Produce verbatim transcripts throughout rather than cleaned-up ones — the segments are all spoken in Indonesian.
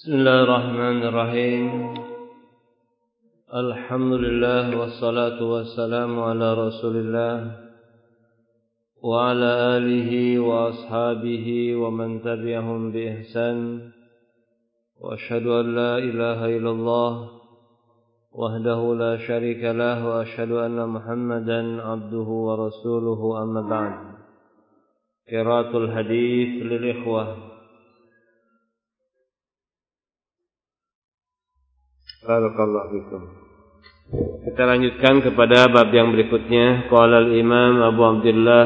Bismillahirrahmanirrahim. Alhamdulillah wassalatu wassalamu ala Rasulillah wa ala alihi wa ashabihi wa man tabi'ahum bi ihsan. Wa asyhadu an la ilaha illallah wahdahu la syarika lah wa asyhadu anna Muhammadan abduhu wa rasuluhu, amma ba'd. Qiraatul hadits lil ikhwah. Barakallahu fikum. Kita lanjutkan kepada bab yang berikutnya. Qala al-Imam Abu Abdullah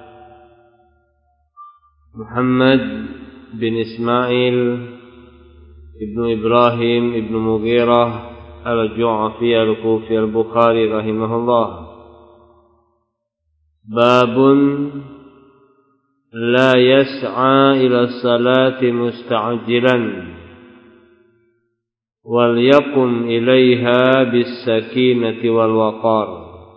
Muhammad bin Ismail ibnu Ibrahim ibnu Mughirah al-Ju'afi al-Kufi al-Bukhari rahimahullah. Babun la yas'a ila salati musta'jilan wal yaqum ilaiha bis sakinati wal waqar.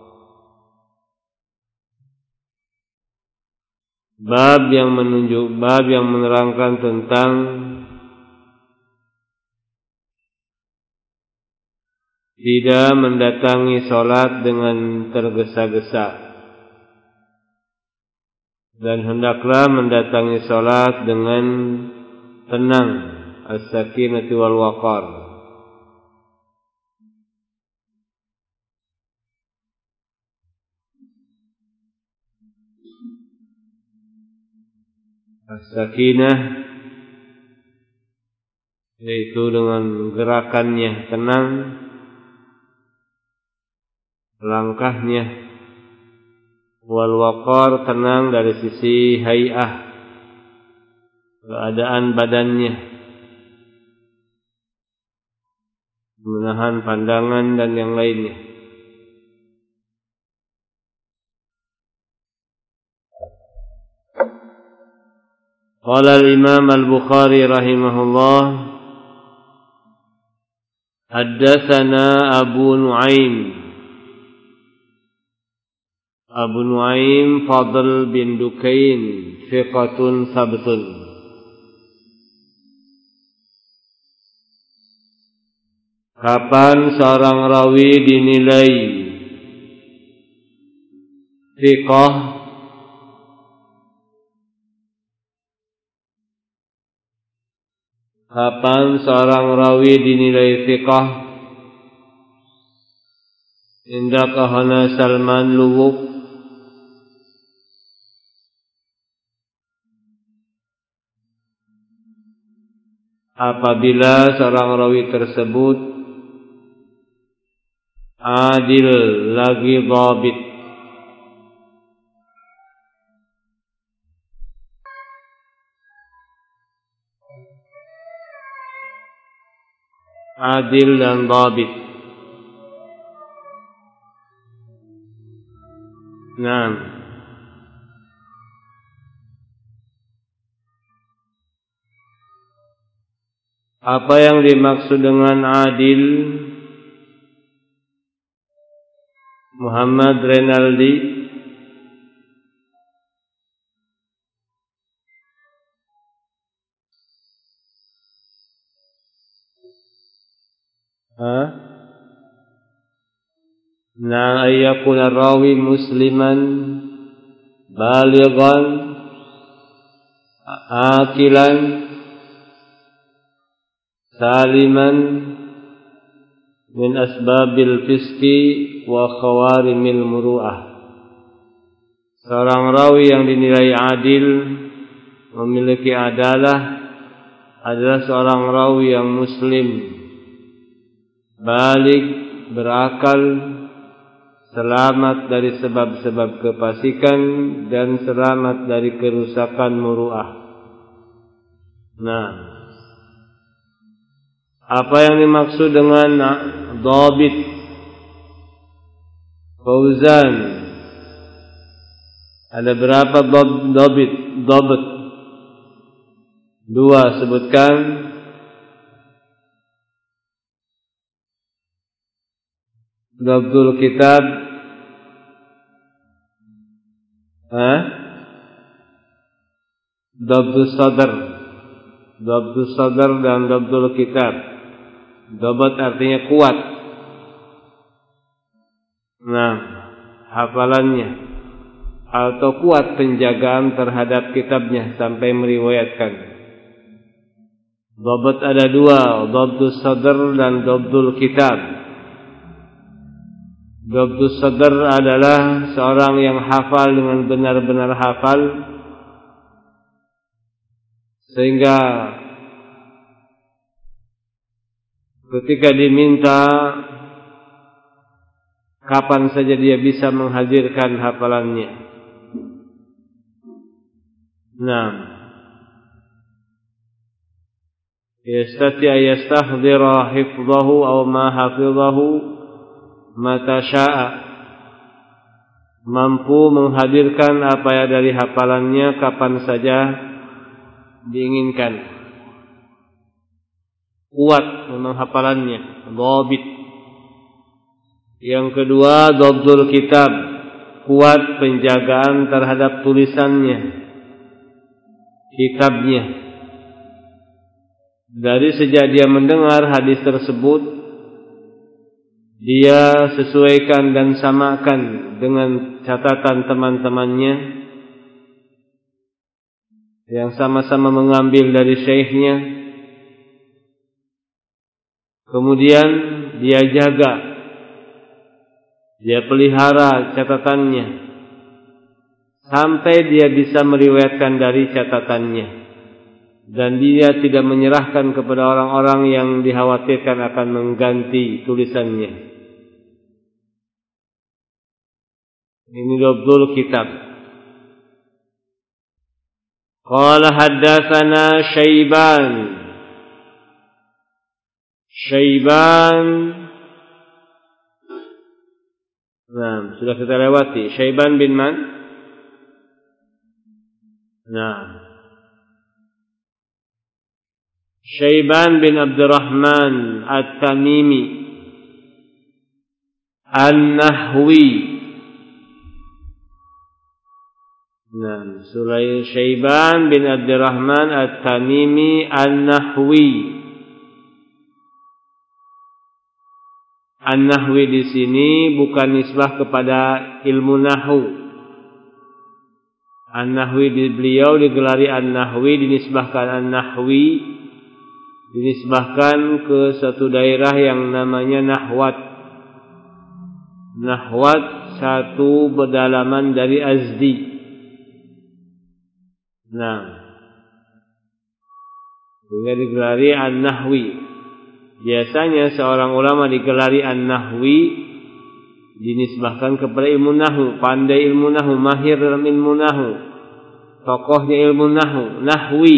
Bab yang menunjuk bab yang menerangkan tentang tidak mendatangi salat dengan tergesa-gesa, dan hendaklah mendatangi salat dengan tenang, as-sakinati wal waqar. As-sakinah yaitu dengan gerakannya tenang, langkahnya, wal waqar tenang dari sisi hay'ah, keadaan badannya, menahan pandangan dan yang lainnya. Qala al-Imam al-Bukhari rahimahullah, haddatsana Abu Nu'aim. Abu Nu'aim Fadl bin Dukain, thiqatun sabtun. Kapan seorang rawi dinilai thiqah? Kapan seorang rawi dinilai thiqah? Inda kahana Salman Luwuk, apabila seorang rawi tersebut adil lagi dhabit, adil dan dhabit. Naam. Apa yang dimaksud dengan adil? Muhammad Renaldi. Ha? Na ayyakuna rawi musliman balighan akilan saliman min asbabil fiski wa khawarimil muru'ah. Seorang rawi yang dinilai adil, memiliki adalah, adalah seorang rawi yang muslim, baligh, berakal, selamat dari sebab-sebab kefasikan dan selamat dari kerusakan muru'ah. Nah, apa yang dimaksud dengan dhabit? Fauzan, ada berapa dhabit? Dhabt dua, sebutkan. Dhabtul kitab, ha? Dhabtus sadr, Dhabtus sadr dan dhabtul kitab. Dhabt artinya kuat. Nah, hafalannya atau kuat penjagaan terhadap kitabnya sampai meriwayatkan. Dhabt ada dua, dhabtus sadr dan dhabtul kitab. Dhabtus sadr adalah seorang yang hafal dengan benar-benar hafal, sehingga ketika diminta kapan saja dia bisa menghadirkan hafalannya. Nah, yastati ayastahdira hifdhahu aw ma hafidhahu mata syaa, mampu menghadirkan apa yang dari hafalannya kapan saja diinginkan. Kuat memang hafalannya, dhabit. Yang kedua, dhabtul kitab, kuat penjagaan terhadap tulisannya, kitabnya. Dari sejak dia mendengar hadis tersebut, dia sesuaikan dan samakan dengan catatan teman-temannya yang sama-sama mengambil dari syekhnya. Kemudian dia jaga, dia pelihara catatannya sampai dia bisa meriwayatkan dari catatannya, dan dia tidak menyerahkan kepada orang-orang yang dikhawatirkan akan mengganti tulisannya. Ini dhabtul kitab. Qala haddatsana Syaiban. Syaiban. Nah, sudah kita lewati. Syaiban bin man? Nah. Syaiban bin Abdurrahman At-Tamimi An-Nahwi. Nah, Sulay Syaiban bin Abdurrahman At-Tamimi An-Nahwi. An-Nahwi di sini bukan nisbah kepada ilmu nahwu. An-Nahwi di beliau digelari An-Nahwi, dinisbahkan An-Nahwi, dinisbahkan ke satu daerah yang namanya Nahwat. Nahwat satu pedalaman dari Azdi. Nah, sehingga digelari An-Nahwi. Biasanya seorang ulama digelari An-Nahwi dinisbahkan kepada ilmu nahwu, pandai ilmu nahwu, mahir dalam ilmu nahwu, tokohnya ilmu nahwu, nahwi.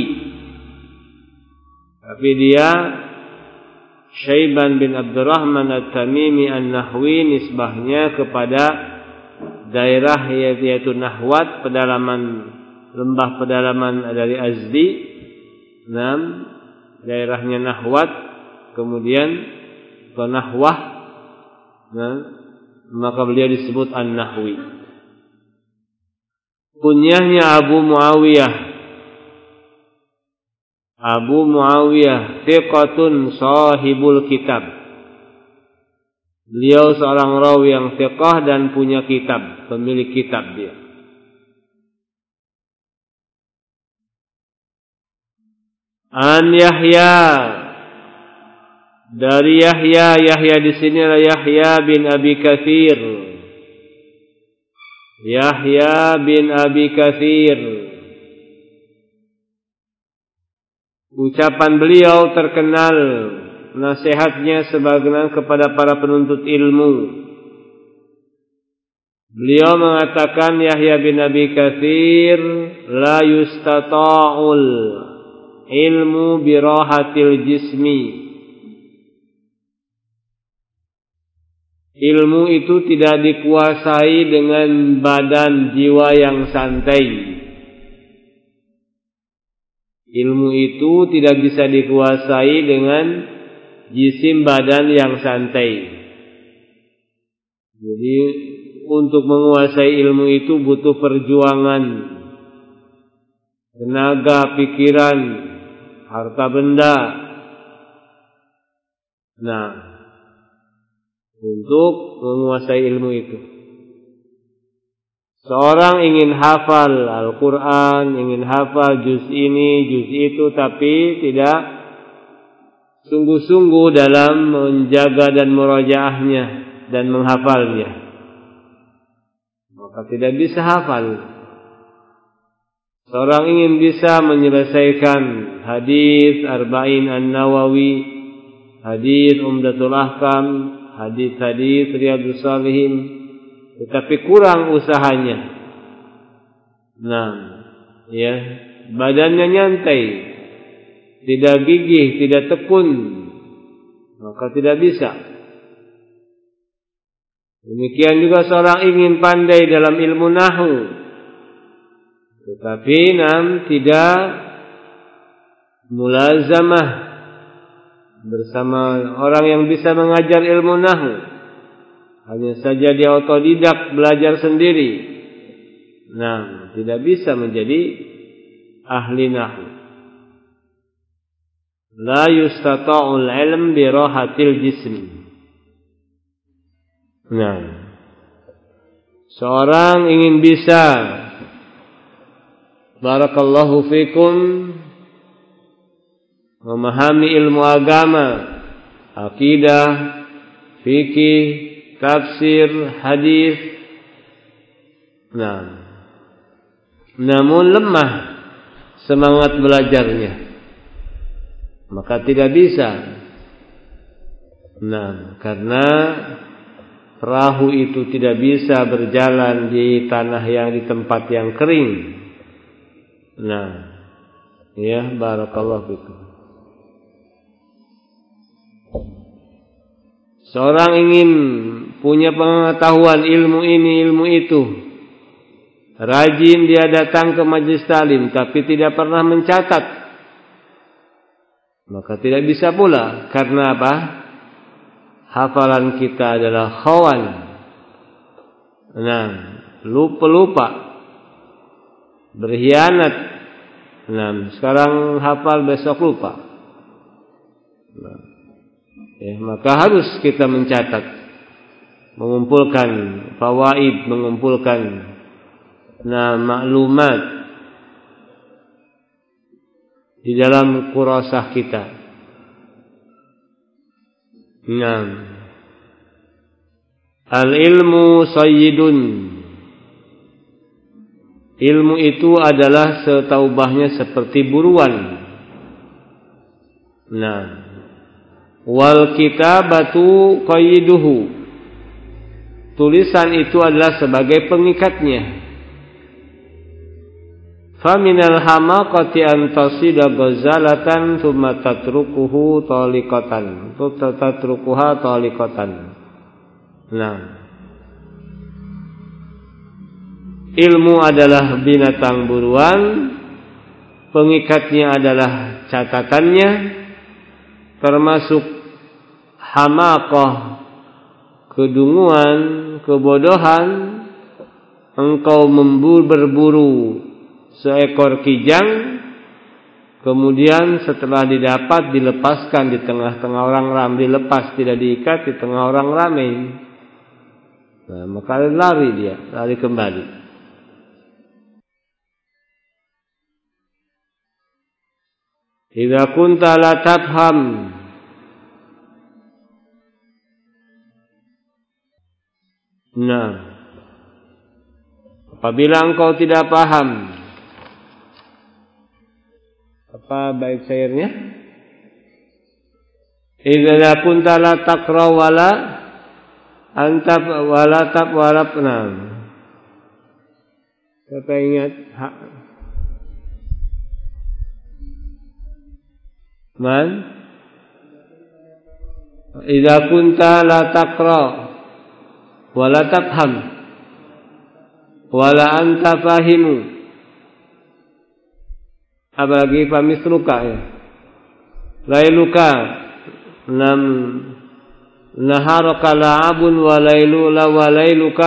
Tapi dia Syaiban bin Abdurrahman At-Tamimi An-Nahwi nisbahnya kepada daerah yaitu Nahwat, pedalaman, lembah pedalaman dari Azdi. Nah, daerahnya Nahwat. Kemudian ke Nahwah, nah, maka beliau disebut An-Nahwi. Kunyahnya Abu Muawiyah. Abu Muawiyah thiqatun sahibul kitab. Beliau seorang rawi yang thiqah dan punya kitab, pemilik kitab dia. An Yahya, dari Yahya, Yahya di sini adalah Yahya bin Abi Katsir. Yahya bin Abi Katsir. Ucapan beliau terkenal, nasihatnya sebagaimana kepada para penuntut ilmu. Beliau mengatakan, Yahya bin Abi Katsir, la yustata'ul ilmu birahatil jismi. Ilmu itu tidak dikuasai dengan badan jiwa yang santai. Ilmu itu tidak bisa dikuasai dengan jisim badan yang santai. Jadi untuk menguasai ilmu itu butuh perjuangan, tenaga, pikiran, harta benda. Nah, untuk menguasai ilmu itu. Seorang ingin hafal Al-Quran, ingin hafal juz ini, juz itu, tapi tidak sungguh-sungguh dalam menjaga dan murajaahnya dan menghafalnya, maka tidak bisa hafal. Seorang ingin bisa menyelesaikan hadis Arba'in An-Nawawi, hadis Umdatul Ahkam, hadis-hadis Riyadhus Shalihin, tetapi kurang usahanya. Nah, ya, badannya nyantai, tidak gigih, tidak tekun, maka tidak bisa. Demikian juga seorang ingin pandai dalam ilmu nahwu, tetapi nam tidak mulazamah bersama orang yang bisa mengajar ilmu nahwu. Hanya saja dia otodidak belajar sendiri. Nah, tidak bisa menjadi ahli nahwu. La yustata'ul ilm bi rahatil jism. Nah, seorang ingin bisa, barakallahu fikum, memahami ilmu agama, akidah, fikih, tafsir, hadis. Nah, namun lemah semangat belajarnya, maka tidak bisa. Nah, karena perahu itu tidak bisa berjalan di tanah yang di tempat yang kering. Nah, ya, barakallahu fikum. Seorang ingin punya pengetahuan ilmu ini, ilmu itu, rajin dia datang ke majelis talim, tapi tidak pernah mencatat, maka tidak bisa pula. Karena apa? Hafalan kita adalah khawan. Nah, lupa-lupa, berkhianat. Nah, sekarang hafal, besok lupa. Nah, ya, maka harus kita mencatat, mengumpulkan fawaid, mengumpulkan nah maklumat di dalam kurasah kita. Nah, al-ilmu sayyidun. Ilmu itu adalah setaubahnya seperti buruan. Nah, wal kitabatu qayyiduhu. Tulisan itu adalah sebagai pengikatnya. Faminal hamaqati an tasida ghazalatan thumma tatrukuhu taliqatan. Tatrukuha taliqatan. Nah, ilmu adalah binatang buruan, pengikatnya adalah catatannya, termasuk hamaqah, kedunguan, kebodohan. Engkau memburu berburu seekor kijang, kemudian setelah didapat dilepaskan di tengah-tengah orang ramai, dilepas tidak diikat di tengah orang ramai. Nah, maka lari dia, lari kembali. Idza kunta la tafham, nah, apabila engkau tidak paham, apa bait syairnya? Idza kunta la taqra wala anta wala tab wala penam. Siapa ingat? Ha. Man? Idza kunta la taqra wala tafham wala anta fahimu. Apalagi famisluka ya. Lailuka nam naharaka la'abun wa lailu la wa lailuka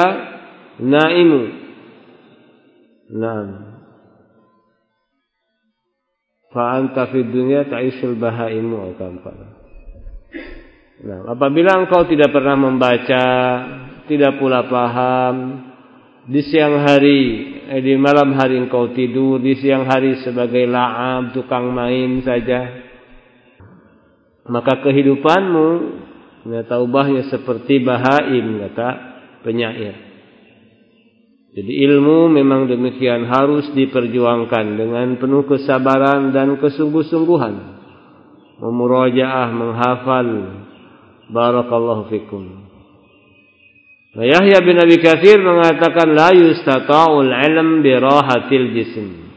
naimu. Naam. fa anta fid dunya ta'ishul bahaimu akampa. Nah, apabila engkau tidak pernah membaca, tidak pula paham, di siang hari, eh, di malam hari engkau tidur, di siang hari sebagai la'ab, tukang main saja, maka kehidupanmu, kata ubahnya seperti bahaim, kata penyair. Jadi ilmu memang demikian harus diperjuangkan dengan penuh kesabaran dan kesungguh-sungguhan, memurajaah, menghafal. Barakallahu fikum. Nah, Yahya bin Abi Katsir mengatakan la yustata'ul ilm bi rahatil jism.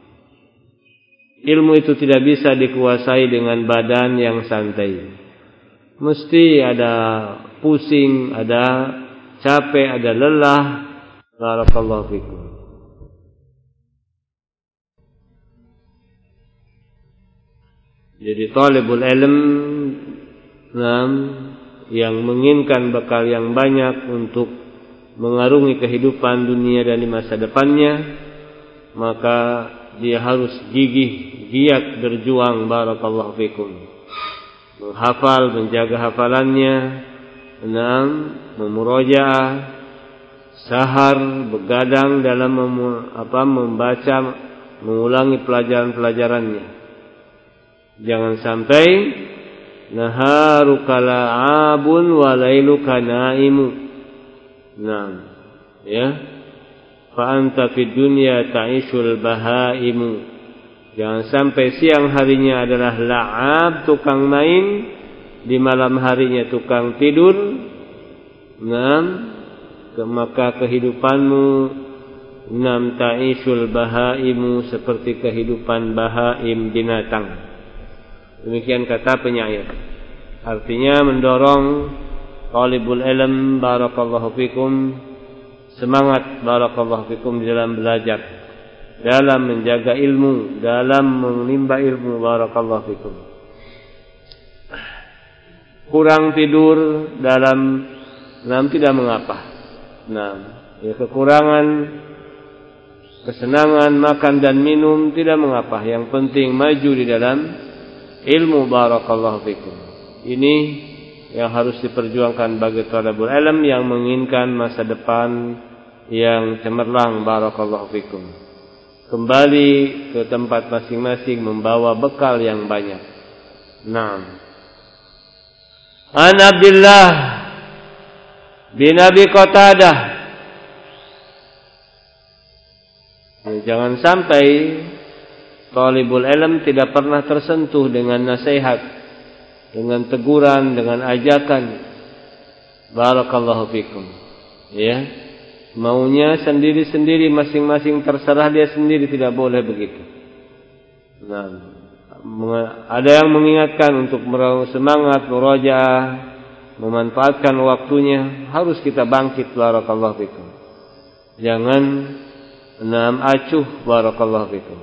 Ilmu itu tidak bisa dikuasai dengan badan yang santai. Mesti ada pusing, ada capek, ada lelah. Barakallahu fikum. Jadi talibul ilm nam yang menginginkan bekal yang banyak untuk mengarungi kehidupan dunia dan di masa depannya, maka dia harus gigih, giat berjuang. Barakallahu fikum. Menghafal, menjaga hafalannya, enam, memurajaah, sahar, begadang dalam mem, apa, membaca, mengulangi pelajaran-pelajarannya. Jangan sampai naharuka la'abun wa lailuka na'imu. Nah, ya. Fa anta fid dunya ta'ishul bahaimu. Jangan sampai siang harinya adalah la'ab, tukang main, di malam harinya tukang tidur. Nah, maka kehidupanmu nam ta'ishul bahaimu seperti kehidupan bahaim, binatang. Demikian kata penyair. Artinya mendorong talibul ilm, barakallahu fikum, semangat barakallahu fikum dalam belajar, dalam menjaga ilmu, dalam menimba ilmu, barakallahu fikum. Kurang tidur dalam nam tidak mengapa. Nah, ya, kekurangan kesenangan makan dan minum tidak mengapa. Yang penting maju di dalam ilmu, barakallahu fikum. Ini yang harus diperjuangkan bagi talibul ilm yang menginginkan masa depan yang cemerlang, barakallahu fikum. Kembali ke tempat masing-masing membawa bekal yang banyak. Naam. An Abdullah bin Abi Qatadah. Jangan sampai talibul ilm tidak pernah tersentuh dengan nasihat, dengan teguran, dengan ajakan. Barakallahu fikum. Ya. Maunya sendiri-sendiri, masing-masing terserah dia sendiri, tidak boleh begitu. Nah, ada yang mengingatkan untuk semangat murajaah, memanfaatkan waktunya, harus kita bangkit. Barakallahu fikum. Jangan enam acuh. Barakallahu fikum.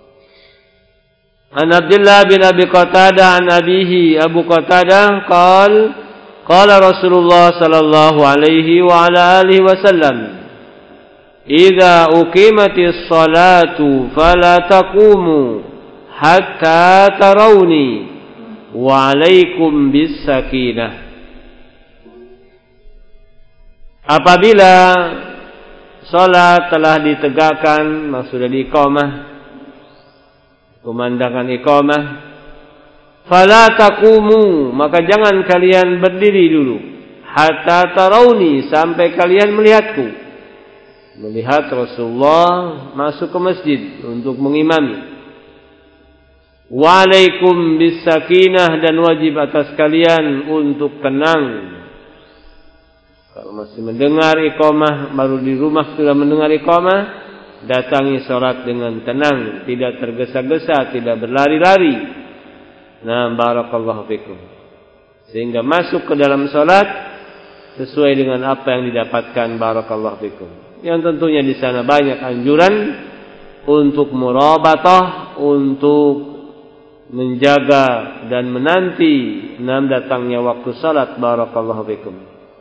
An Abdullah bin Abi Qatadah an abihi Abu Qatadah qal qala Rasulullah sallallahu alaihi wa ala alihi wasallam idza uqimatis salatu fala taqumu hatta tarawni wa alaikum bis sakinah. Apabila salat telah ditegakkan, maksudnya diiqamah, kumandangkan iqamah, fala taqumu, maka jangan kalian berdiri dulu, hatta tarawni, sampai kalian melihatku, melihat Rasulullah masuk ke masjid untuk mengimami. Waalaikum bisakinah, dan wajib atas kalian untuk tenang. Kalau masih mendengar iqamah, baru di rumah sudah mendengar iqamah, datangi salat dengan tenang, tidak tergesa-gesa, tidak berlari-lari. Nah, barakallahu fikum. Sehingga masuk ke dalam salat sesuai dengan apa yang didapatkan, barakallahu fikum. Yang tentunya di sana banyak anjuran untuk murabatah, untuk menjaga dan menanti nam datangnya waktu salat, barakallahu fikum.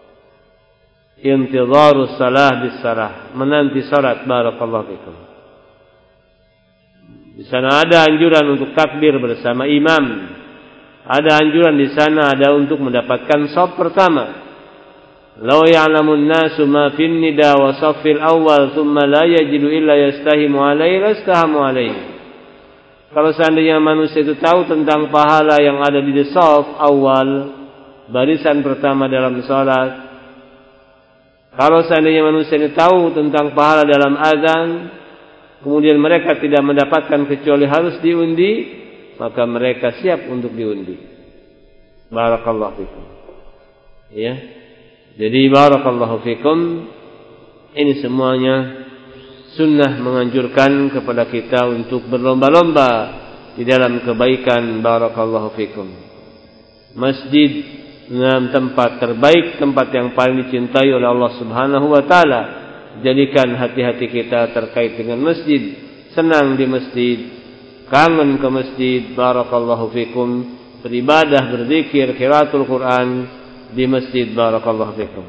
Intidharus salah bis salah, menanti salat, barakallahu fikum. Di sana ada anjuran untuk takbir bersama imam. Ada anjuran di sana ada untuk mendapatkan shaf pertama. Law ya'lamun nasu ma fin nida wa shaffil awal thumma la yajidu illa yastahimu alaihi lastahamu alaihi. Kalau seandainya manusia itu tahu tentang pahala yang ada di shaf awal, barisan pertama dalam salat. Kalau seandainya manusia ini tahu tentang pahala dalam azan, kemudian mereka tidak mendapatkan kecuali harus diundi, maka mereka siap untuk diundi. Barakallahu fikum. Ya. Jadi barakallahu fikum, ini semuanya sunnah menganjurkan kepada kita untuk berlomba-lomba di dalam kebaikan. Barakallahu fikum. Masjid dalam tempat terbaik, tempat yang paling dicintai oleh Allah Subhanahu wa taala. Jadikan hati-hati kita terkait dengan masjid, senang di masjid, kangen ke masjid. Barakallahu fikum. Beribadah, berzikir, qiraatul Quran di masjid. Barakallahu fikum.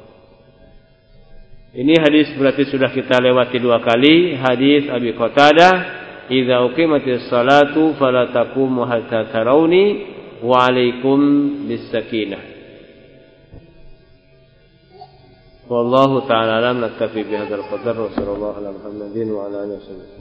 Ini hadis berarti sudah kita lewati dua kali. Hadis Abi Qatadah, "Idza uqimatis salatu fala taqumu hatta tarawni wa 'alaikum bis-sakinah." Wallahu ta'ala alam. Naktafi bihadzal qadar wa sallallahu ala Muhammadin wa ala alihi wasallam.